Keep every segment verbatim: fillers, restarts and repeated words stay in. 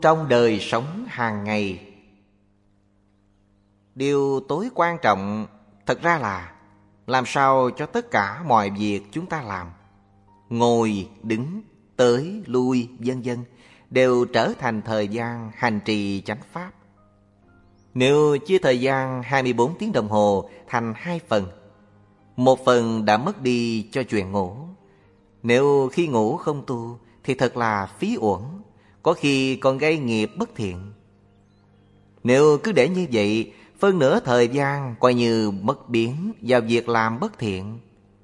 trong đời sống hàng ngày. Điều tối quan trọng thật ra là làm sao cho tất cả mọi việc chúng ta làm, ngồi, đứng, tới, lui, vân vân, đều trở thành thời gian hành trì chánh pháp. Nếu chia thời gian hai mươi bốn tiếng đồng hồ thành hai phần, một phần đã mất đi cho chuyện ngủ. Nếu khi ngủ không tu thì thật là phí uổng, có khi còn gây nghiệp bất thiện. Nếu cứ để như vậy, phân nửa thời gian coi như mất biến vào việc làm bất thiện.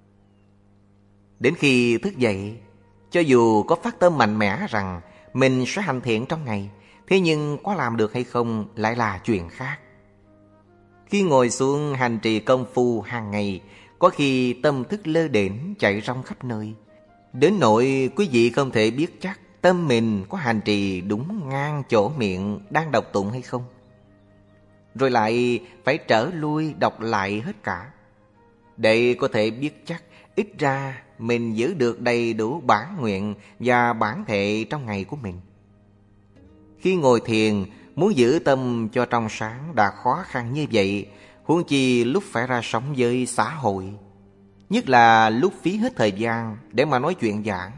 Đến khi thức dậy, cho dù có phát tâm mạnh mẽ rằng mình sẽ hành thiện trong ngày, thế nhưng có làm được hay không lại là chuyện khác. Khi ngồi xuống hành trì công phu hàng ngày, có khi tâm thức lơ đễnh chạy rong khắp nơi, đến nỗi quý vị không thể biết chắc tâm mình có hành trì đúng ngang chỗ miệng đang đọc tụng hay không. Rồi lại phải trở lui đọc lại hết cả, để có thể biết chắc ít ra mình giữ được đầy đủ bản nguyện và bản thệ trong ngày của mình. Khi ngồi thiền, muốn giữ tâm cho trong sáng đã khó khăn như vậy, huống chi lúc phải ra sống với xã hội, nhất là lúc phí hết thời gian để mà nói chuyện giảng.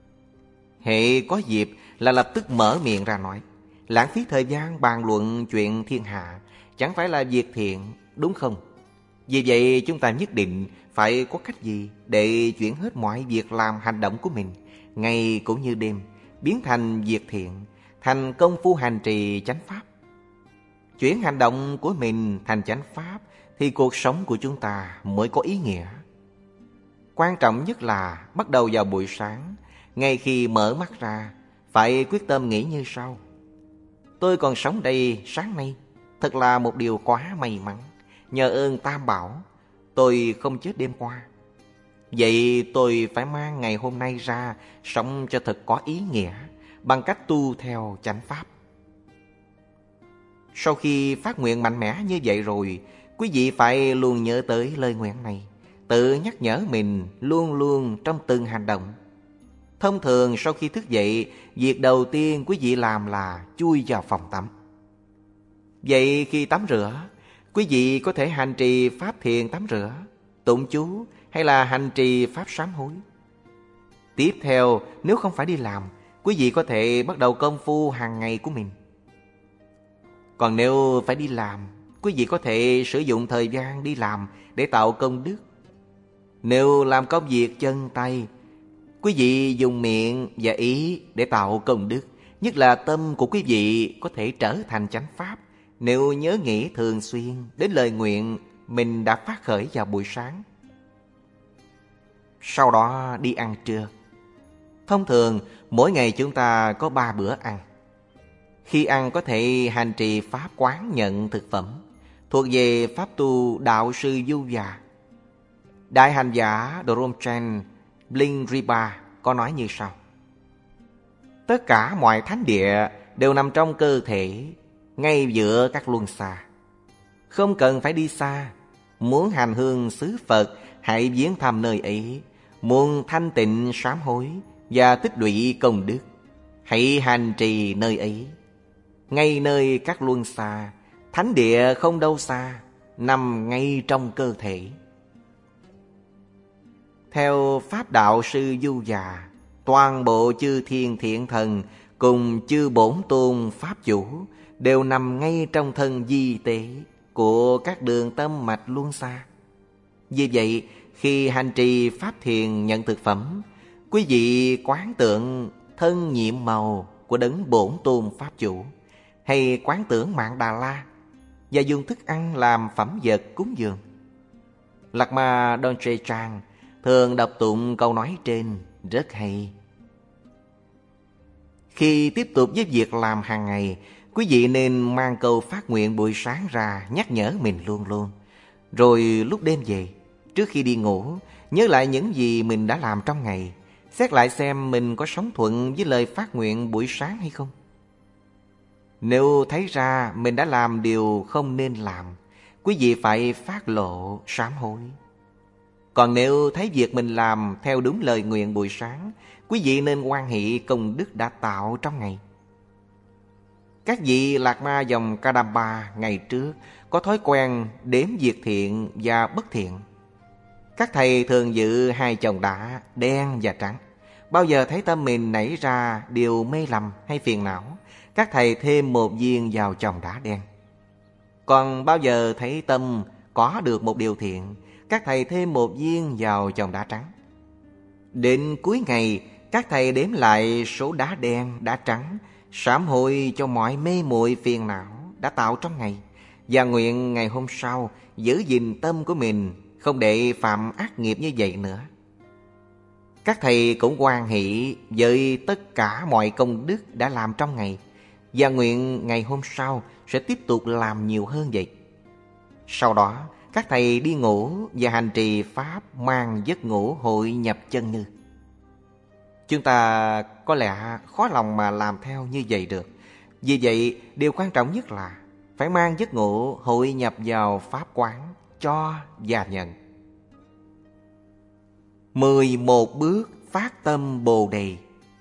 Hệ có dịp là lập tức mở miệng ra nói, lãng phí thời gian bàn luận chuyện thiên hạ chẳng phải là việc thiện, đúng không? Vì vậy chúng ta nhất định phải có cách gì để chuyển hết mọi việc làm hành động của mình, ngày cũng như đêm, biến thành việc thiện, thành công phu hành trì chánh pháp. Chuyển hành động của mình thành chánh pháp thì cuộc sống của chúng ta mới có ý nghĩa. Quan trọng nhất là bắt đầu vào buổi sáng, ngay khi mở mắt ra, phải quyết tâm nghĩ như sau: tôi còn sống đây sáng nay, thật là một điều quá may mắn. Nhờ ơn Tam Bảo, tôi không chết đêm qua. Vậy tôi phải mang ngày hôm nay ra sống cho thật có ý nghĩa, bằng cách tu theo chánh pháp. Sau khi phát nguyện mạnh mẽ như vậy rồi, quý vị phải luôn nhớ tới lời nguyện này, tự nhắc nhở mình luôn luôn trong từng hành động. Thông thường sau khi thức dậy, việc đầu tiên quý vị làm là chui vào phòng tắm. Vậy khi tắm rửa, quý vị có thể hành trì pháp thiền tắm rửa, tụng chú hay là hành trì pháp sám hối. Tiếp theo, nếu không phải đi làm, quý vị có thể bắt đầu công phu hàng ngày của mình. Còn nếu phải đi làm, quý vị có thể sử dụng thời gian đi làm để tạo công đức. Nếu làm công việc chân tay, quý vị dùng miệng và ý để tạo công đức, nhất là tâm của quý vị có thể trở thành chánh pháp nếu nhớ nghĩ thường xuyên đến lời nguyện mình đã phát khởi vào buổi sáng. Sau đó đi ăn trưa. Thông thường mỗi ngày chúng ta có ba bữa ăn. Khi ăn có thể hành trì pháp quán nhận thực phẩm, thuộc về pháp tu đạo sư Du Già. Đại hành giả Dromchen Blingripa có nói như sau: tất cả mọi thánh địa đều nằm trong cơ thể, ngay giữa các luân xa. Không cần phải đi xa. Muốn hành hương xứ Phật, hãy viếng thăm nơi ấy. Muốn thanh tịnh sám hối và tích lũy công đức, hãy hành trì nơi ấy. Ngay nơi các luân xa, thánh địa không đâu xa, nằm ngay trong cơ thể. Theo pháp đạo sư Du Già, toàn bộ chư thiên thiện thần cùng chư bổn tôn pháp chủ đều nằm ngay trong thân di tế của các đường tâm mạch luân xa. Vì vậy, khi hành trì pháp thiền nhận thực phẩm, quý vị quán tượng thân nhiệm màu của đấng bổn tôn pháp chủ, hay quán tưởng Mạng Đà La, và dùng thức ăn làm phẩm vật cúng dường. Lạc Ma Donche Trang thường đọc tụng câu nói trên rất hay. Khi tiếp tục với việc làm hàng ngày, quý vị nên mang câu phát nguyện buổi sáng ra nhắc nhở mình luôn luôn. Rồi lúc đêm về, trước khi đi ngủ, nhớ lại những gì mình đã làm trong ngày, xét lại xem mình có sống thuận với lời phát nguyện buổi sáng hay không. Nếu thấy ra mình đã làm điều không nên làm, quý vị phải phát lộ sám hối. Còn nếu thấy việc mình làm theo đúng lời nguyện buổi sáng, quý vị nên hoan hỷ công đức đã tạo trong ngày. Các vị Lạc Ma dòng Kadamba ngày trước có thói quen đếm việc thiện và bất thiện. Các thầy thường dự hai chồng đá đen và trắng. Bao giờ thấy tâm mình nảy ra điều mê lầm hay phiền não, các thầy thêm một viên vào chồng đá đen. Còn bao giờ thấy tâm có được một điều thiện, các thầy thêm một viên vào chồng đá trắng. Đến cuối ngày, các thầy đếm lại số đá đen, đá trắng, sám hối cho mọi mê muội phiền não đã tạo trong ngày, và nguyện ngày hôm sau giữ gìn tâm của mình, không để phạm ác nghiệp như vậy nữa. Các thầy cũng hoan hỷ với tất cả mọi công đức đã làm trong ngày, và nguyện ngày hôm sau sẽ tiếp tục làm nhiều hơn vậy. Sau đó, các thầy đi ngủ và hành trì Pháp mang giấc ngủ hội nhập chân như. Chúng ta có lẽ khó lòng mà làm theo như vậy được. Vì vậy, điều quan trọng nhất là phải mang giấc ngủ hội nhập vào Pháp quán, cho và nhận. Mười một bước phát tâm Bồ Đề.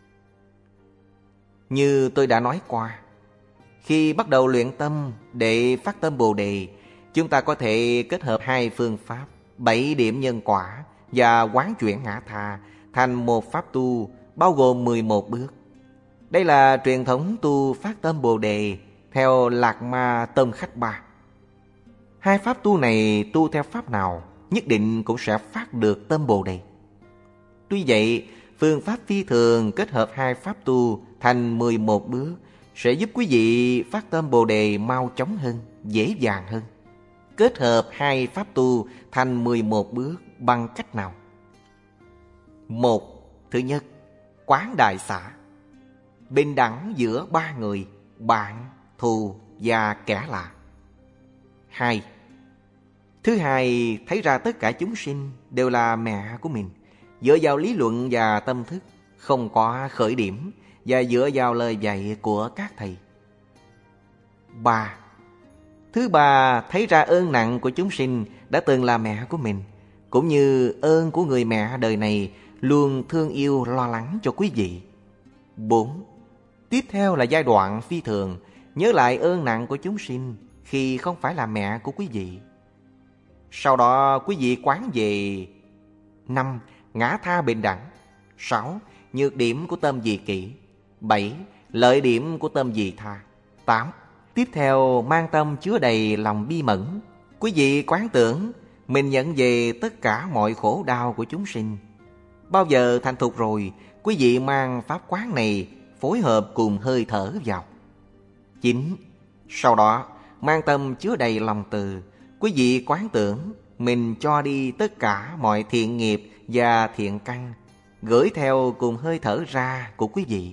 Như tôi đã nói qua, khi bắt đầu luyện tâm để phát tâm Bồ Đề, chúng ta có thể kết hợp hai phương pháp, bảy điểm nhân quả và quán chuyển ngã tha thành một pháp tu bao gồm mười một bước. Đây là truyền thống tu phát tâm Bồ Đề theo Lạc Ma Tông Khách Ba. Hai pháp tu này tu theo pháp nào nhất định cũng sẽ phát được tâm Bồ Đề. Tuy vậy, phương pháp phi thường kết hợp hai pháp tu thành mười một bước sẽ giúp quý vị phát tâm Bồ Đề mau chóng hơn, dễ dàng hơn. Kết hợp hai pháp tu thành mười một bước bằng cách nào? Một, thứ nhất, quán đại xả, bình đẳng giữa ba người, bạn, thù và kẻ lạ. Hai, thứ hai, thấy ra tất cả chúng sinh đều là mẹ của mình, dựa vào lý luận và tâm thức, không có khởi điểm, và dựa vào lời dạy của các thầy. Ba, thứ ba, thấy ra ơn nặng của chúng sinh đã từng là mẹ của mình, cũng như ơn của người mẹ đời này luôn thương yêu lo lắng cho quý vị. Bốn, tiếp theo là giai đoạn phi thường, nhớ lại ơn nặng của chúng sinh khi không phải là mẹ của quý vị. Sau đó quý vị quán về. Năm, ngã tha bình đẳng. Sáu, nhược điểm của tâm dị kỷ. Bảy, lợi điểm của tâm dị tha. Tám, tiếp theo mang tâm chứa đầy lòng bi mẫn. Quý vị quán tưởng mình nhận về tất cả mọi khổ đau của chúng sinh. Bao giờ thành thục rồi, quý vị mang pháp quán này phối hợp cùng hơi thở vào. Chín, sau đó mang tâm chứa đầy lòng từ. Quý vị quán tưởng mình cho đi tất cả mọi thiện nghiệp và thiện căn, gửi theo cùng hơi thở ra của quý vị.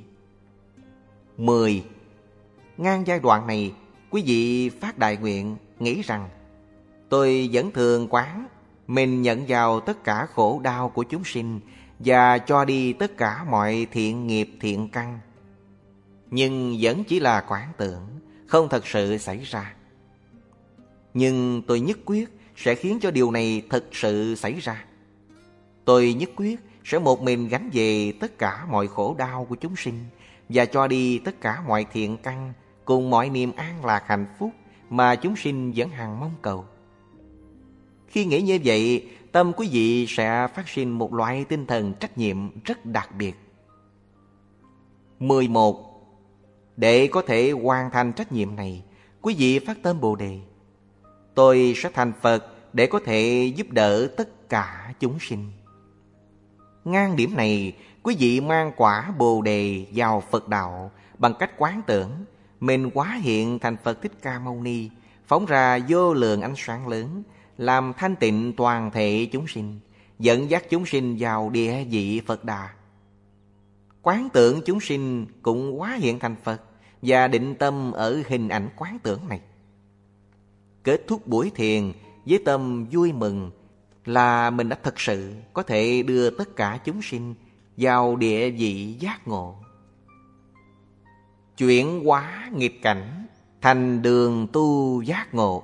Mười, ngang giai đoạn này, quý vị phát đại nguyện nghĩ rằng tôi vẫn thường quán mình nhận vào tất cả khổ đau của chúng sinh và cho đi tất cả mọi thiện nghiệp thiện căn, nhưng vẫn chỉ là quán tưởng, không thật sự xảy ra. Nhưng tôi nhất quyết sẽ khiến cho điều này thật sự xảy ra. Tôi nhất quyết sẽ một mình gánh về tất cả mọi khổ đau của chúng sinh và cho đi tất cả mọi thiện căn cùng mọi niềm an lạc hạnh phúc mà chúng sinh vẫn hằng mong cầu. Khi nghĩ như vậy, tâm quý vị sẽ phát sinh một loại tinh thần trách nhiệm rất đặc biệt. Mười một. Để có thể hoàn thành trách nhiệm này, quý vị phát tâm Bồ Đề. Tôi sẽ thành Phật để có thể giúp đỡ tất cả chúng sinh. Ngang điểm này, quý vị mang quả Bồ Đề vào Phật đạo bằng cách quán tưởng mình hóa hiện thành Phật Thích Ca Mâu Ni, phóng ra vô lượng ánh sáng lớn, làm thanh tịnh toàn thể chúng sinh, dẫn dắt chúng sinh vào địa vị Phật Đà. Quán tưởng chúng sinh cũng hóa hiện thành Phật và định tâm ở hình ảnh quán tưởng này. Kết thúc buổi thiền với tâm vui mừng là mình đã thật sự có thể đưa tất cả chúng sinh vào địa vị giác ngộ. Chuyển hóa nghịch cảnh thành đường tu giác ngộ.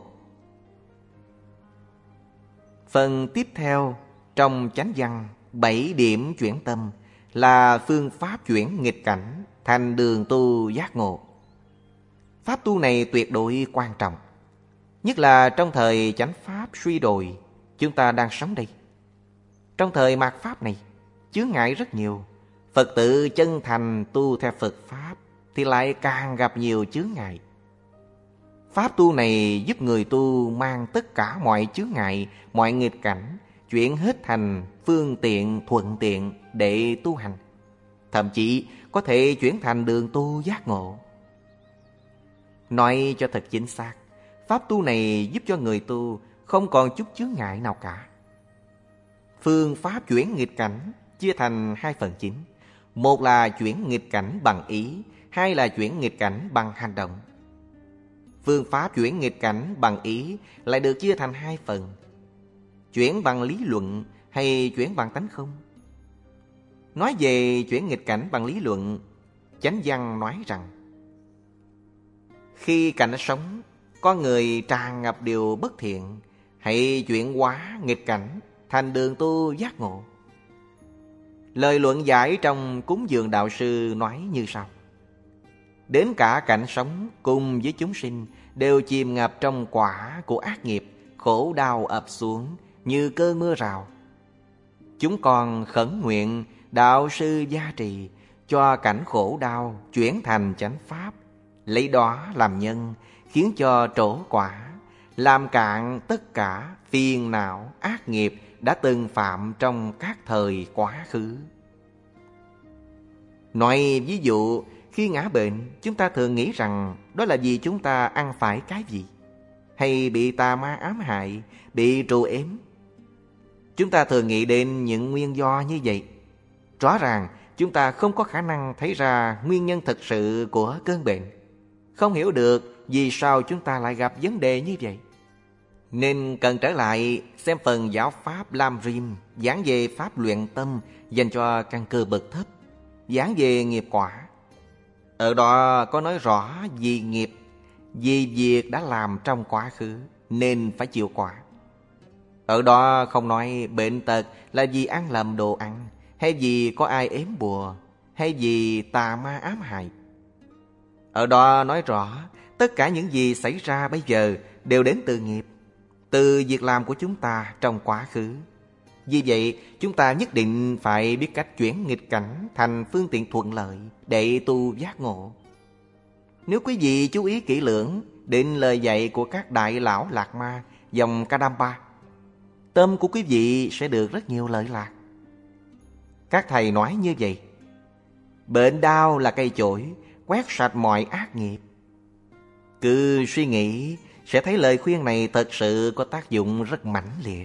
Phần tiếp theo trong chánh văn bảy điểm chuyển tâm là phương pháp chuyển nghịch cảnh thành đường tu giác ngộ. Pháp tu này tuyệt đối quan trọng, nhất là trong thời chánh pháp suy đồi chúng ta đang sống đây. Trong thời mạt pháp này, chướng ngại rất nhiều. Phật tử chân thành tu theo Phật Pháp thì lại càng gặp nhiều chướng ngại. Pháp tu này giúp người tu mang tất cả mọi chướng ngại, mọi nghịch cảnh, chuyển hết thành phương tiện thuận tiện để tu hành. Thậm chí có thể chuyển thành đường tu giác ngộ. Nói cho thật chính xác, pháp tu này giúp cho người tu không còn chút chướng ngại nào cả. Phương pháp chuyển nghịch cảnh chia thành hai phần chính. Một là chuyển nghịch cảnh bằng ý, hai là chuyển nghịch cảnh bằng hành động. Phương pháp chuyển nghịch cảnh bằng ý lại được chia thành hai phần. Chuyển bằng lý luận hay chuyển bằng tánh không? Nói về chuyển nghịch cảnh bằng lý luận, Chánh Văn nói rằng khi cảnh sống, con người tràn ngập điều bất thiện, hãy chuyển hóa nghịch cảnh thành đường tu giác ngộ. Lời luận giải trong Cúng Dường Đạo Sư nói như sau: đến cả cảnh sống cùng với chúng sinh đều chìm ngập trong quả của ác nghiệp, khổ đau ập xuống như cơn mưa rào. Chúng con khẩn nguyện Đạo Sư gia trì, cho cảnh khổ đau chuyển thành chánh pháp, lấy đó làm nhân, khiến cho trổ quả, làm cạn tất cả phiền não ác nghiệp đã từng phạm trong các thời quá khứ. Nói ví dụ, khi ngã bệnh, chúng ta thường nghĩ rằng đó là vì chúng ta ăn phải cái gì, hay bị tà ma ám hại, bị trù ếm. Chúng ta thường nghĩ đến những nguyên do như vậy. Rõ ràng chúng ta không có khả năng thấy ra nguyên nhân thực sự của cơn bệnh, không hiểu được vì sao chúng ta lại gặp vấn đề như vậy. Nên cần trở lại xem phần giáo pháp Lam Rim giảng về pháp luyện tâm dành cho căn cơ bậc thấp, giảng về nghiệp quả. Ở đó có nói rõ vì nghiệp, vì việc đã làm trong quá khứ nên phải chịu quả. Ở đó không nói bệnh tật là vì ăn lầm đồ ăn, hay vì có ai ếm bùa, hay vì tà ma ám hại. Ở đó nói rõ tất cả những gì xảy ra bây giờ đều đến từ nghiệp, từ việc làm của chúng ta trong quá khứ. Vì vậy, chúng ta nhất định phải biết cách chuyển nghịch cảnh thành phương tiện thuận lợi để tu giác ngộ. Nếu quý vị chú ý kỹ lưỡng đến lời dạy của các đại lão Lạc Ma dòng Kadampa, tâm của quý vị sẽ được rất nhiều lợi lạc. Các thầy nói như vậy: bệnh đau là cây chổi, quét sạch mọi ác nghiệp. Cứ suy nghĩ sẽ thấy lời khuyên này thật sự có tác dụng rất mãnh liệt.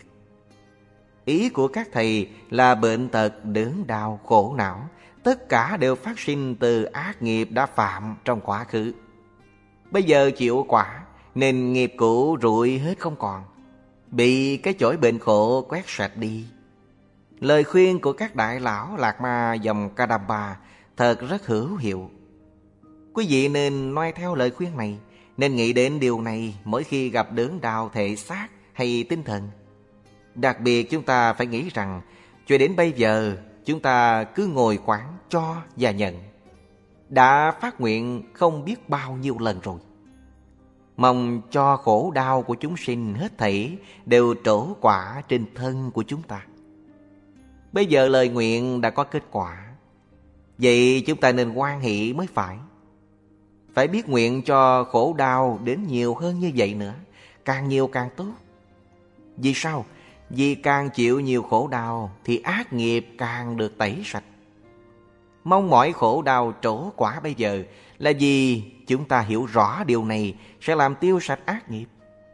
Ý của các thầy là bệnh tật, đớn đau, khổ não, tất cả đều phát sinh từ ác nghiệp đã phạm trong quá khứ. Bây giờ chịu quả nên nghiệp cũ rụi hết không còn, bị cái chổi bệnh khổ quét sạch đi. Lời khuyên của các đại lão Lạc Ma dòng Kadampa thật rất hữu hiệu. Quý vị nên noi theo lời khuyên này, nên nghĩ đến điều này mỗi khi gặp đớn đau thể xác hay tinh thần. Đặc biệt chúng ta phải nghĩ rằng cho đến bây giờ chúng ta cứ ngồi quán cho và nhận, đã phát nguyện không biết bao nhiêu lần rồi. Mong cho khổ đau của chúng sinh hết thảy đều trổ quả trên thân của chúng ta. Bây giờ lời nguyện đã có kết quả, vậy chúng ta nên hoan hỷ mới phải. Phải biết nguyện cho khổ đau đến nhiều hơn như vậy nữa, càng nhiều càng tốt. Vì sao? Vì càng chịu nhiều khổ đau thì ác nghiệp càng được tẩy sạch. Mong mỏi khổ đau trổ quả bây giờ là vì chúng ta hiểu rõ điều này sẽ làm tiêu sạch ác nghiệp.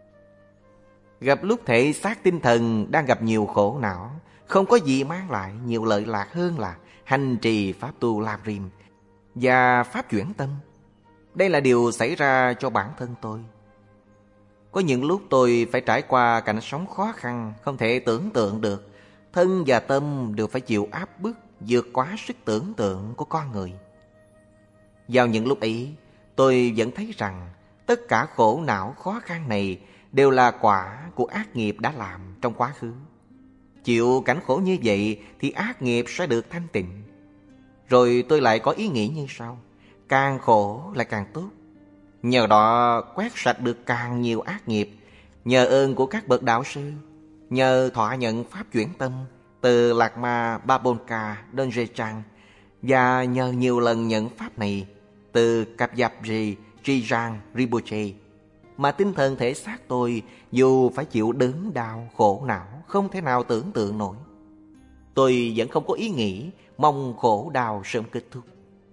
Gặp lúc thể xác tinh thần đang gặp nhiều khổ não, không có gì mang lại nhiều lợi lạc hơn là hành trì pháp tu Lam Rim và pháp chuyển tâm. Đây là điều xảy ra cho bản thân tôi. Có những lúc tôi phải trải qua cảnh sống khó khăn không thể tưởng tượng được. Thân và tâm đều phải chịu áp bức vượt quá sức tưởng tượng của con người. Vào những lúc ấy, tôi vẫn thấy rằng tất cả khổ não khó khăn này đều là quả của ác nghiệp đã làm trong quá khứ. Chịu cảnh khổ như vậy thì ác nghiệp sẽ được thanh tịnh. Rồi tôi lại có ý nghĩ như sau: càng khổ lại càng tốt. Nhờ đó quét sạch được càng nhiều ác nghiệp. Nhờ ơn của các bậc đạo sư, nhờ thọ nhận pháp chuyển tâm từ Lạc Ma Babonka Dongjechang, và nhờ nhiều lần nhận pháp này từ Kapjapji Trijang Rinpoche, mà tinh thần thể xác tôi dù phải chịu đớn đau khổ não không thể nào tưởng tượng nổi. Tôi vẫn không có ý nghĩ mong khổ đau sớm kết thúc.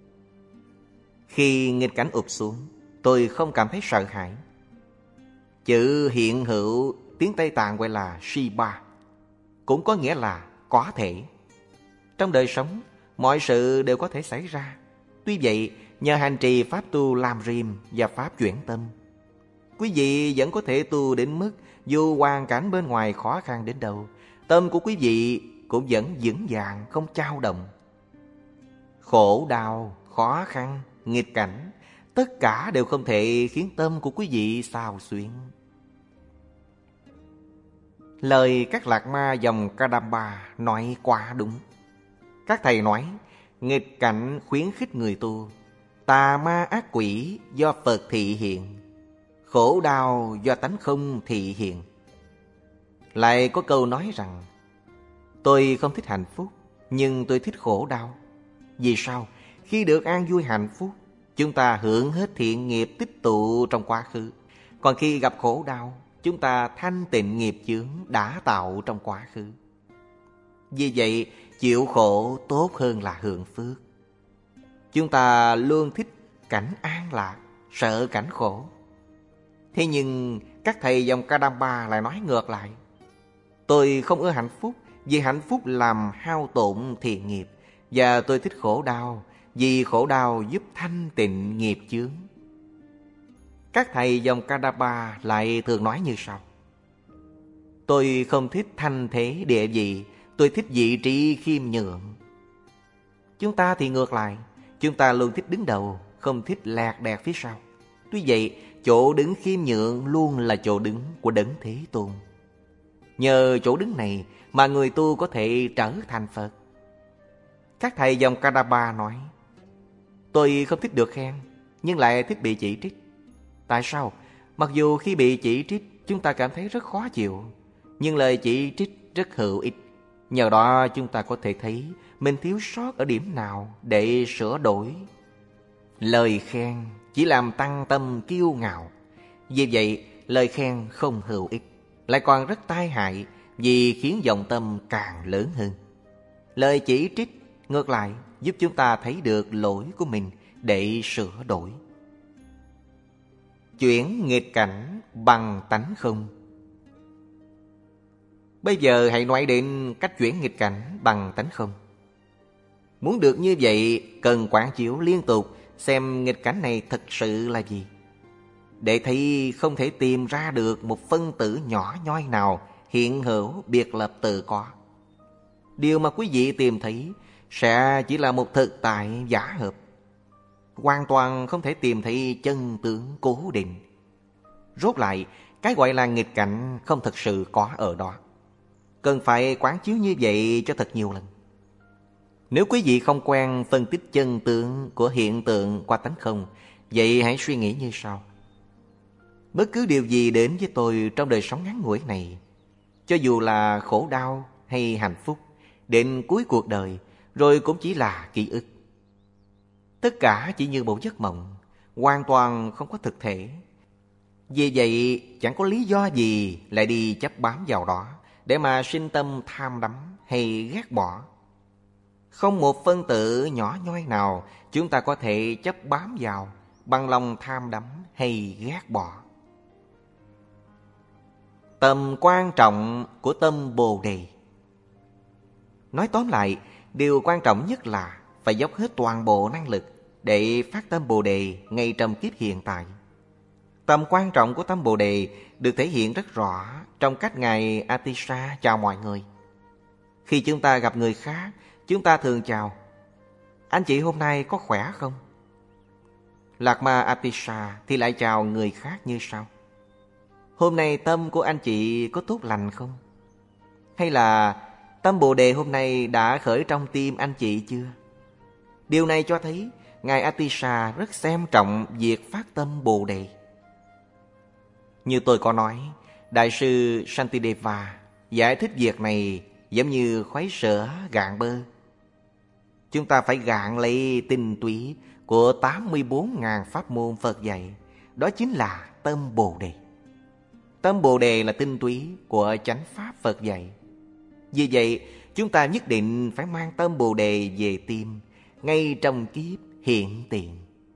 Khi nghịch cảnh ụp xuống, tôi không cảm thấy sợ hãi. Chữ hiện hữu tiếng Tây Tạng gọi là Shiba, cũng có nghĩa là có thể. Trong đời sống, mọi sự đều có thể xảy ra. Tuy vậy, nhờ hành trì pháp tu Lam Rim và pháp chuyển tâm, quý vị vẫn có thể tu đến mức dù hoàn cảnh bên ngoài khó khăn đến đâu, tâm của quý vị cũng vẫn vững vàng không chao động. Khổ đau, khó khăn, nghịch cảnh, tất cả đều không thể khiến tâm của quý vị xao xuyến. Lời các lạc ma dòng Kadamba nói quá đúng. Các thầy nói, nghịch cảnh khuyến khích người tu, tà ma ác quỷ do Phật thị hiện, khổ đau do tánh không thị hiện. Lại có câu nói rằng, tôi không thích hạnh phúc, nhưng tôi thích khổ đau. Vì sao? Khi được an vui hạnh phúc, chúng ta hưởng hết thiện nghiệp tích tụ trong quá khứ. Còn khi gặp khổ đau, chúng ta thanh tịnh nghiệp chướng đã tạo trong quá khứ. Vì vậy, chịu khổ tốt hơn là hưởng phước. Chúng ta luôn thích cảnh an lạc, sợ cảnh khổ. Thế nhưng các thầy dòng Kadamba lại nói ngược lại. Tôi không ưa hạnh phúc vì hạnh phúc làm hao tổn thiện nghiệp, và tôi thích khổ đau vì khổ đau giúp thanh tịnh nghiệp chướng. Các thầy dòng Kadamba lại thường nói như sau: tôi không thích thanh thế địa vị, tôi thích vị trí khiêm nhượng. Chúng ta thì ngược lại, chúng ta luôn thích đứng đầu, không thích lạc đạc phía sau. Tuy vậy, chỗ đứng khiêm nhượng luôn là chỗ đứng của Đấng Thế Tôn. Nhờ chỗ đứng này mà người tu có thể trở thành Phật. Các thầy dòng Kadamba nói, tôi không thích được khen, nhưng lại thích bị chỉ trích. Tại sao? Mặc dù khi bị chỉ trích, chúng ta cảm thấy rất khó chịu, nhưng lời chỉ trích rất hữu ích. Nhờ đó chúng ta có thể thấy mình thiếu sót ở điểm nào để sửa đổi. Lời khen chỉ làm tăng tâm kiêu ngạo. Vì vậy, lời khen không hữu ích, lại còn rất tai hại vì khiến vọng tâm càng lớn hơn. Lời chỉ trích ngược lại giúp chúng ta thấy được lỗi của mình để sửa đổi. Chuyển nghịch cảnh bằng tánh không. Bây giờ hãy nói đến cách chuyển nghịch cảnh bằng tánh không. Muốn được như vậy, cần quán chiếu liên tục xem nghịch cảnh này thực sự là gì, để thấy không thể tìm ra được một phân tử nhỏ nhoi nào hiện hữu biệt lập tự có. Điều mà quý vị tìm thấy sẽ chỉ là một thực tại giả hợp, hoàn toàn không thể tìm thấy chân tướng cố định. Rốt lại, cái gọi là nghịch cảnh không thực sự có ở đó. Cần phải quán chiếu như vậy cho thật nhiều lần. Nếu quý vị không quen phân tích chân tướng của hiện tượng qua tánh không, vậy hãy suy nghĩ như sau. Bất cứ điều gì đến với tôi trong đời sống ngắn ngủi này, cho dù là khổ đau hay hạnh phúc, đến cuối cuộc đời rồi cũng chỉ là ký ức. Tất cả chỉ như một giấc mộng, hoàn toàn không có thực thể. Vì vậy chẳng có lý do gì lại đi chấp bám vào đó để mà sinh tâm tham đắm hay ghét bỏ. Không một phân tử nhỏ nhoi nào chúng ta có thể chấp bám vào bằng lòng tham đắm hay ghét bỏ. Tầm quan trọng của tâm Bồ Đề. Nói tóm lại, điều quan trọng nhất là phải dốc hết toàn bộ năng lực để phát tâm Bồ Đề ngay trong kiếp hiện tại. Tầm quan trọng của tâm Bồ Đề được thể hiện rất rõ trong cách Ngài Atisha chào mọi người. Khi chúng ta gặp người khác, chúng ta thường chào: anh chị hôm nay có khỏe không? Lạc Ma Atisha thì lại chào người khác như sau: hôm nay tâm của anh chị có tốt lành không? Hay là tâm Bồ Đề hôm nay đã khởi trong tim anh chị chưa? Điều này cho thấy Ngài Atisha rất xem trọng việc phát tâm Bồ Đề. Như tôi có nói, Đại sư Shantideva giải thích việc này giống như khuấy sữa gạn bơ. Chúng ta phải gạn lấy tinh túy của tám mươi bốn nghìn pháp môn Phật dạy. Đó chính là tâm Bồ Đề. Tâm Bồ Đề là tinh túy của chánh pháp Phật dạy. Vì vậy, chúng ta nhất định phải mang tâm Bồ Đề về tim, ngay trong kiếp hiện tiền.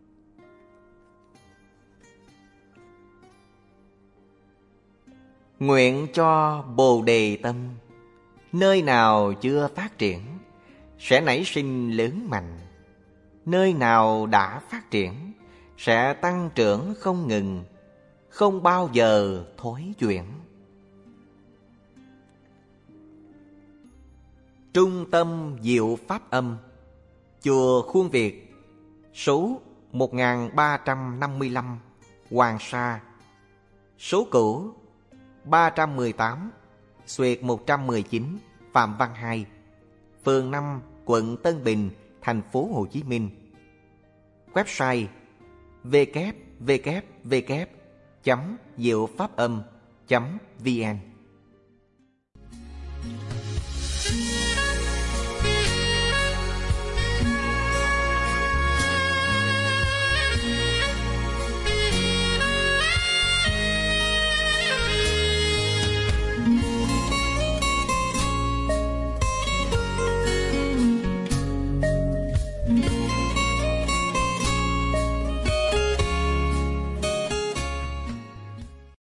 Nguyện cho Bồ Đề tâm, nơi nào chưa phát triển, sẽ nảy sinh lớn mạnh. Nơi nào đã phát triển, sẽ tăng trưởng không ngừng, không bao giờ thối chuyển. Trung tâm Diệu Pháp Âm, Chùa Khuôn Việt, số một nghìn ba trăm năm mươi lăm, Hoàng Sa. Số cũ ba trăm mười tám, Xuyệt một trăm mười chín, Phạm Văn Hai, phường năm, quận Tân Bình, thành phố Hồ Chí Minh. Website w w w chấm diệu pháp âm chấm vn.